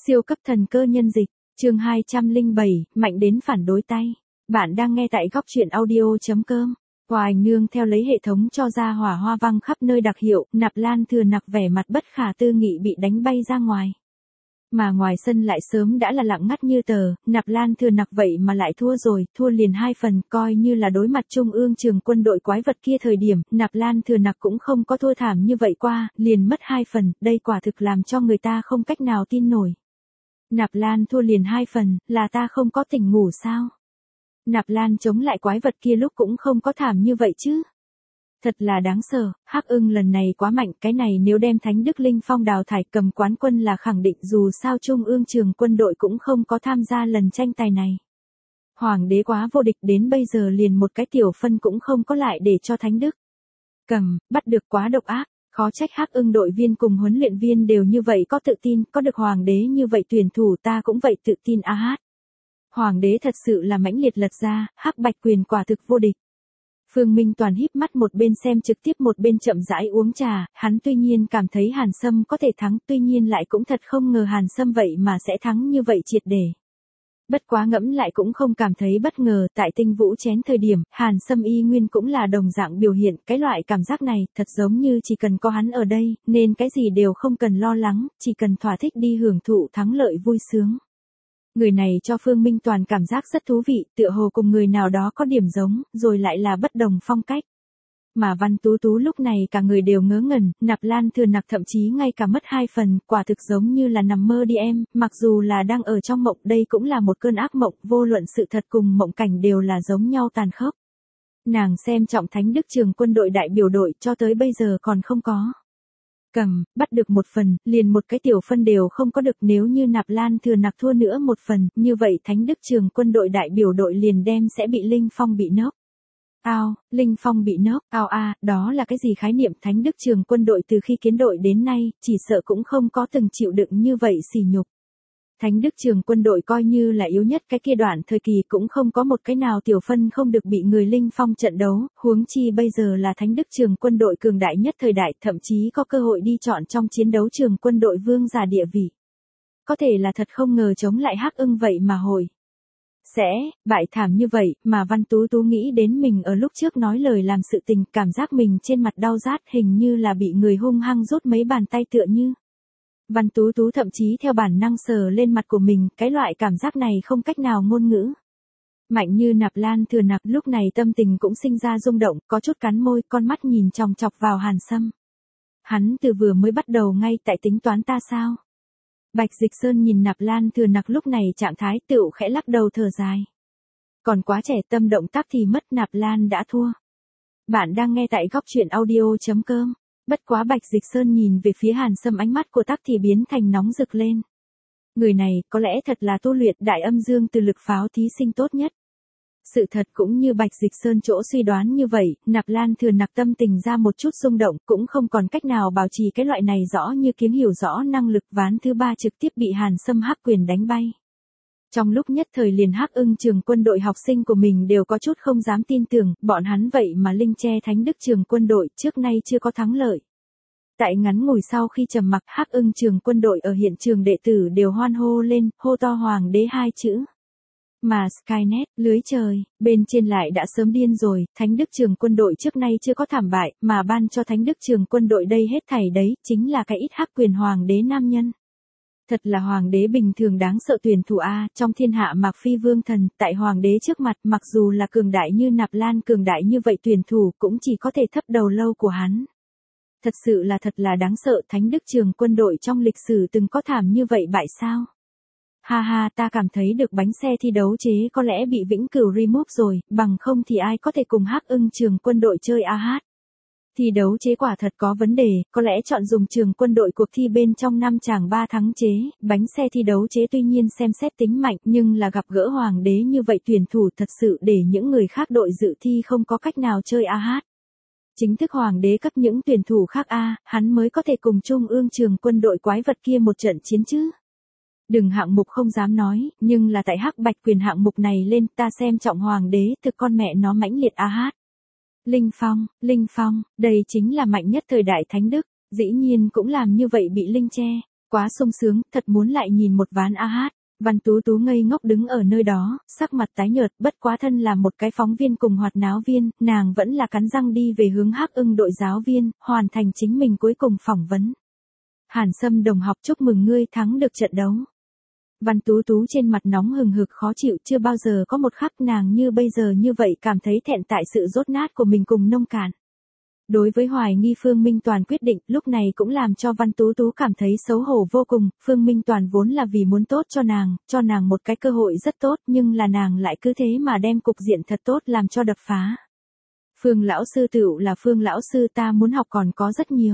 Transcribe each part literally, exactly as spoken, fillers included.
Siêu cấp thần cơ nhân dịch, chương hai trăm lẻ bảy, mạnh đến phản đối tay. Bạn đang nghe tại góc truyện audio.com. Hoài nương theo lấy hệ thống cho ra hỏa hoa văng khắp nơi đặc hiệu, Nạp Lan Thừa Nặc vẻ mặt bất khả tư nghị bị đánh bay ra ngoài. Mà ngoài sân lại sớm đã là lặng ngắt như tờ, Nạp Lan Thừa Nặc vậy mà lại thua rồi, thua liền hai phần, coi như là đối mặt Trung ương trường quân đội quái vật kia thời điểm, Nạp Lan Thừa Nặc cũng không có thua thảm như vậy qua, liền mất hai phần, đây quả thực làm cho người ta không cách nào tin nổi. Nạp Lan thua liền hai phần, là ta không có tỉnh ngủ sao? Nạp Lan chống lại quái vật kia lúc cũng không có thảm như vậy chứ. Thật là đáng sợ, Hắc Ưng lần này quá mạnh, cái này nếu đem Thánh Đức Linh Phong đào thải cầm quán quân là khẳng định, dù sao Trung ương trường quân đội cũng không có tham gia lần tranh tài này. Hoàng đế quá vô địch đến bây giờ liền một cái tiểu phân cũng không có lại để cho Thánh Đức. Cầm, bắt được quá độc ác, khó trách Hắc Ưng đội viên cùng huấn luyện viên đều như vậy có tự tin, có được hoàng đế như vậy tuyển thủ ta cũng vậy tự tin a hát. Hoàng đế thật sự là mãnh liệt lật ra, Hắc Bạch Quyền quả thực vô địch. Phương Minh Toàn híp mắt một bên xem trực tiếp một bên chậm rãi uống trà, hắn tuy nhiên cảm thấy Hàn Sâm có thể thắng, tuy nhiên lại cũng thật không ngờ Hàn Sâm vậy mà sẽ thắng như vậy triệt để. Bất quá ngẫm lại cũng không cảm thấy bất ngờ, tại Tinh Vũ chén thời điểm, Hàn Sâm y nguyên cũng là đồng dạng biểu hiện, cái loại cảm giác này, thật giống như chỉ cần có hắn ở đây, nên cái gì đều không cần lo lắng, chỉ cần thỏa thích đi hưởng thụ thắng lợi vui sướng. Người này cho Phương Minh Toàn cảm giác rất thú vị, tựa hồ cùng người nào đó có điểm giống, rồi lại là bất đồng phong cách. Mà Văn Tú Tú lúc này cả người đều ngớ ngẩn, Nạp Lan Thừa Nặc thậm chí ngay cả mất hai phần, quả thực giống như là nằm mơ đi em, mặc dù là đang ở trong mộng, đây cũng là một cơn ác mộng, vô luận sự thật cùng mộng cảnh đều là giống nhau tàn khốc. Nàng xem trọng Thánh Đức trường quân đội đại biểu đội cho tới bây giờ còn không có. Cầm, bắt được một phần, liền một cái tiểu phân đều không có được, nếu như Nạp Lan Thừa Nặc thua nữa một phần, như vậy Thánh Đức trường quân đội đại biểu đội liền đem sẽ bị Linh Phong bị nốc. Ao, Linh Phong bị nốc, ao a, đó là cái gì khái niệm? Thánh Đức trường quân đội từ khi kiến đội đến nay, chỉ sợ cũng không có từng chịu đựng như vậy sỉ nhục. Thánh Đức trường quân đội coi như là yếu nhất cái kia đoạn thời kỳ cũng không có một cái nào tiểu phân không được bị người Linh Phong trận đấu, huống chi bây giờ là Thánh Đức trường quân đội cường đại nhất thời đại, thậm chí có cơ hội đi chọn trong chiến đấu trường quân đội vương giả địa vị. Có thể là thật không ngờ chống lại Hắc Ưng vậy mà hồi. Sẽ, bại thảm như vậy, mà Văn Tú Tú nghĩ đến mình ở lúc trước nói lời làm sự tình, cảm giác mình trên mặt đau rát hình như là bị người hung hăng rút mấy bàn tay tựa như. Văn Tú Tú thậm chí theo bản năng sờ lên mặt của mình, cái loại cảm giác này không cách nào ngôn ngữ. Mạnh như Nạp Lan Thừa Nặc lúc này tâm tình cũng sinh ra rung động, có chút cắn môi, con mắt nhìn chòng chọc vào Hàn Sâm. Hắn từ vừa mới bắt đầu ngay tại tính toán ta sao? Bạch Dịch Sơn nhìn Nạp Lan Thừa Nặc lúc này trạng thái tựu khẽ lắc đầu thở dài. Còn quá trẻ, tâm động tác thì mất, Nạp Lan đã thua. Bạn đang nghe tại góc truyện audio.com. Bất quá Bạch Dịch Sơn nhìn về phía Hàn Sâm, ánh mắt của tắc thì biến thành nóng rực lên. Người này có lẽ thật là tu luyện đại âm dương từ lực pháo thí sinh tốt nhất. Sự thật cũng như Bạch Dịch Sơn chỗ suy đoán như vậy, Nạp Lan Thừa Nặc tâm tình ra một chút xung động, cũng không còn cách nào bảo trì cái loại này rõ như kiếm hiểu rõ năng lực, ván thứ ba trực tiếp bị Hàn Sâm Hắc Quyền đánh bay. Trong lúc nhất thời liền Hắc Ưng trường quân đội học sinh của mình đều có chút không dám tin tưởng, bọn hắn vậy mà linh che Thánh Đức trường quân đội, trước nay chưa có thắng lợi. Tại ngắn ngủi sau khi trầm mặc, Hắc Ưng trường quân đội ở hiện trường đệ tử đều hoan hô lên, hô to hoàng đế hai chữ. Mà Skynet, lưới trời, bên trên lại đã sớm điên rồi, Thánh Đức trường quân đội trước nay chưa có thảm bại, mà ban cho Thánh Đức trường quân đội đây hết thảy đấy, chính là cái ít Hắc Quyền hoàng đế nam nhân. Thật là hoàng đế bình thường đáng sợ tuyển thủ A, trong thiên hạ Mạc Phi vương thần, tại hoàng đế trước mặt, mặc dù là cường đại như Nạp Lan cường đại như vậy tuyển thủ cũng chỉ có thể thấp đầu lâu của hắn. Thật sự là thật là đáng sợ, Thánh Đức trường quân đội trong lịch sử từng có thảm như vậy bại sao? Ha ha, ta cảm thấy được bánh xe thi đấu chế có lẽ bị vĩnh cửu remove rồi, bằng không thì ai có thể cùng Hắc Ưng trường quân đội chơi a hát. Thi đấu chế quả thật có vấn đề, có lẽ chọn dùng trường quân đội cuộc thi bên trong năm chàng ba thắng chế, bánh xe thi đấu chế tuy nhiên xem xét tính mạnh nhưng là gặp gỡ hoàng đế như vậy tuyển thủ thật sự để những người khác đội dự thi không có cách nào chơi a hát. Chính thức hoàng đế cấp những tuyển thủ khác A, hắn mới có thể cùng Trung ương trường quân đội quái vật kia một trận chiến chứ. Đừng hạng mục không dám nói, nhưng là tại Hắc Bạch Quyền hạng mục này lên ta xem trọng hoàng đế thực con mẹ nó mãnh liệt a hát. Linh Phong, Linh Phong, đây chính là mạnh nhất thời đại Thánh Đức, dĩ nhiên cũng làm như vậy bị Linh che. Quá sung sướng, thật muốn lại nhìn một ván a hát. Văn Tú Tú ngây ngốc đứng ở nơi đó, sắc mặt tái nhợt, bất quá thân là một cái phóng viên cùng hoạt náo viên, nàng vẫn là cắn răng đi về hướng Hắc Ưng đội giáo viên, hoàn thành chính mình cuối cùng phỏng vấn. Hàn Sâm đồng học, chúc mừng ngươi thắng được trận đấu. Văn Tú Tú trên mặt nóng hừng hực khó chịu, chưa bao giờ có một khắc nàng như bây giờ như vậy cảm thấy thẹn tại sự dốt nát của mình cùng nông cạn. Đối với hoài nghi Phương Minh Toàn quyết định, lúc này cũng làm cho Văn Tú Tú cảm thấy xấu hổ vô cùng. Phương Minh Toàn vốn là vì muốn tốt cho nàng, cho nàng một cái cơ hội rất tốt, nhưng là nàng lại cứ thế mà đem cục diện thật tốt làm cho đập phá. Phương lão sư tựu là Phương lão sư, ta muốn học còn có rất nhiều.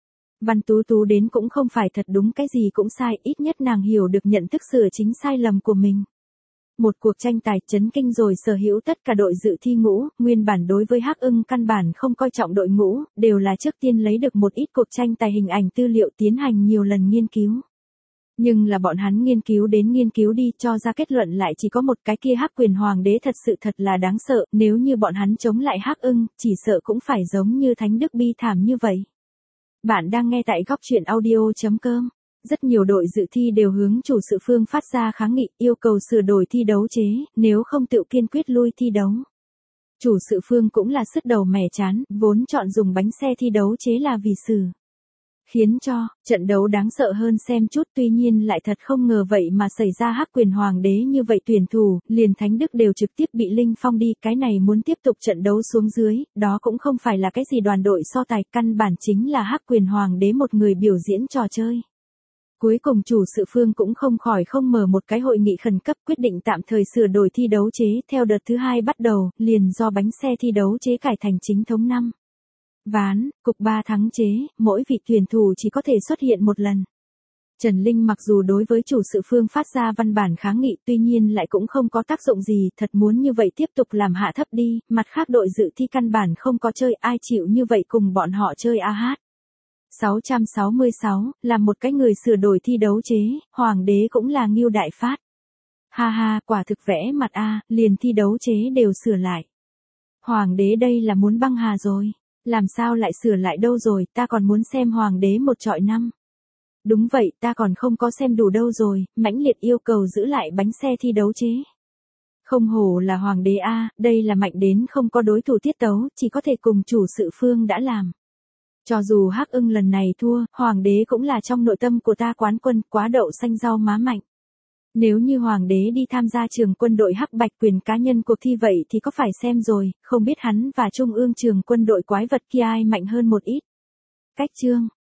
Văn Tú Tú đến cũng không phải thật đúng cái gì cũng sai, ít nhất nàng hiểu được nhận thức sửa chính sai lầm của mình. Một cuộc tranh tài chấn kinh rồi sở hữu tất cả đội dự thi ngũ, nguyên bản đối với Hắc Ưng căn bản không coi trọng đội ngũ, đều là trước tiên lấy được một ít cuộc tranh tài hình ảnh tư liệu tiến hành nhiều lần nghiên cứu. Nhưng là bọn hắn nghiên cứu đến nghiên cứu đi cho ra kết luận lại chỉ có một cái, kia Hắc Quyền Hoàng đế thật sự thật là đáng sợ, nếu như bọn hắn chống lại Hắc Ưng, chỉ sợ cũng phải giống như Thánh Đức bi thảm như vậy. Bạn đang nghe tại góc truyện audio chấm com. Rất nhiều đội dự thi đều hướng chủ sự Phương phát ra kháng nghị, yêu cầu sửa đổi thi đấu chế, nếu không tự kiên quyết lui thi đấu. Chủ sự Phương cũng là sứt đầu mẻ chán, vốn chọn dùng bánh xe thi đấu chế là vì xử. Khiến cho, trận đấu đáng sợ hơn xem chút, tuy nhiên lại thật không ngờ vậy mà xảy ra Hắc Quyền Hoàng đế như vậy tuyển thủ, liền Thánh Đức đều trực tiếp bị Linh Phong đi, cái này muốn tiếp tục trận đấu xuống dưới, đó cũng không phải là cái gì đoàn đội so tài, căn bản chính là Hắc Quyền Hoàng đế một người biểu diễn trò chơi. Cuối cùng chủ sự Phương cũng không khỏi không mở một cái hội nghị khẩn cấp quyết định tạm thời sửa đổi thi đấu chế, theo đợt thứ hai bắt đầu, liền do bánh xe thi đấu chế cải thành chính thống năm ván, cục ba thắng chế, mỗi vị tuyển thủ chỉ có thể xuất hiện một lần. Trần Linh mặc dù đối với chủ sự Phương phát ra văn bản kháng nghị, tuy nhiên lại cũng không có tác dụng gì, thật muốn như vậy tiếp tục làm hạ thấp đi, mặt khác đội dự thi căn bản không có chơi, ai chịu như vậy cùng bọn họ chơi a hát. sáu trăm sáu mươi sáu, là một cái người sửa đổi thi đấu chế, Hoàng đế cũng là Ngưu Đại Phát. Ha ha, quả thực vẽ mặt a, liền thi đấu chế đều sửa lại. Hoàng đế đây là muốn băng hà rồi. Làm sao lại sửa lại đâu rồi, ta còn muốn xem Hoàng đế một trọi năm. Đúng vậy, ta còn không có xem đủ đâu rồi, mãnh liệt yêu cầu giữ lại bánh xe thi đấu chế. Không hổ là Hoàng đế a, đây là mạnh đến không có đối thủ tiết tấu, chỉ có thể cùng chủ sự Phương đã làm. Cho dù Hắc Ưng lần này thua, Hoàng đế cũng là trong nội tâm của ta quán quân, quá đậu xanh rau má mạnh. Nếu như Hoàng đế đi tham gia trường quân đội Hắc Bạch Quyền cá nhân cuộc thi vậy thì có phải xem rồi, không biết hắn và Trung ương trường quân đội quái vật kia ai mạnh hơn một ít. Cách chương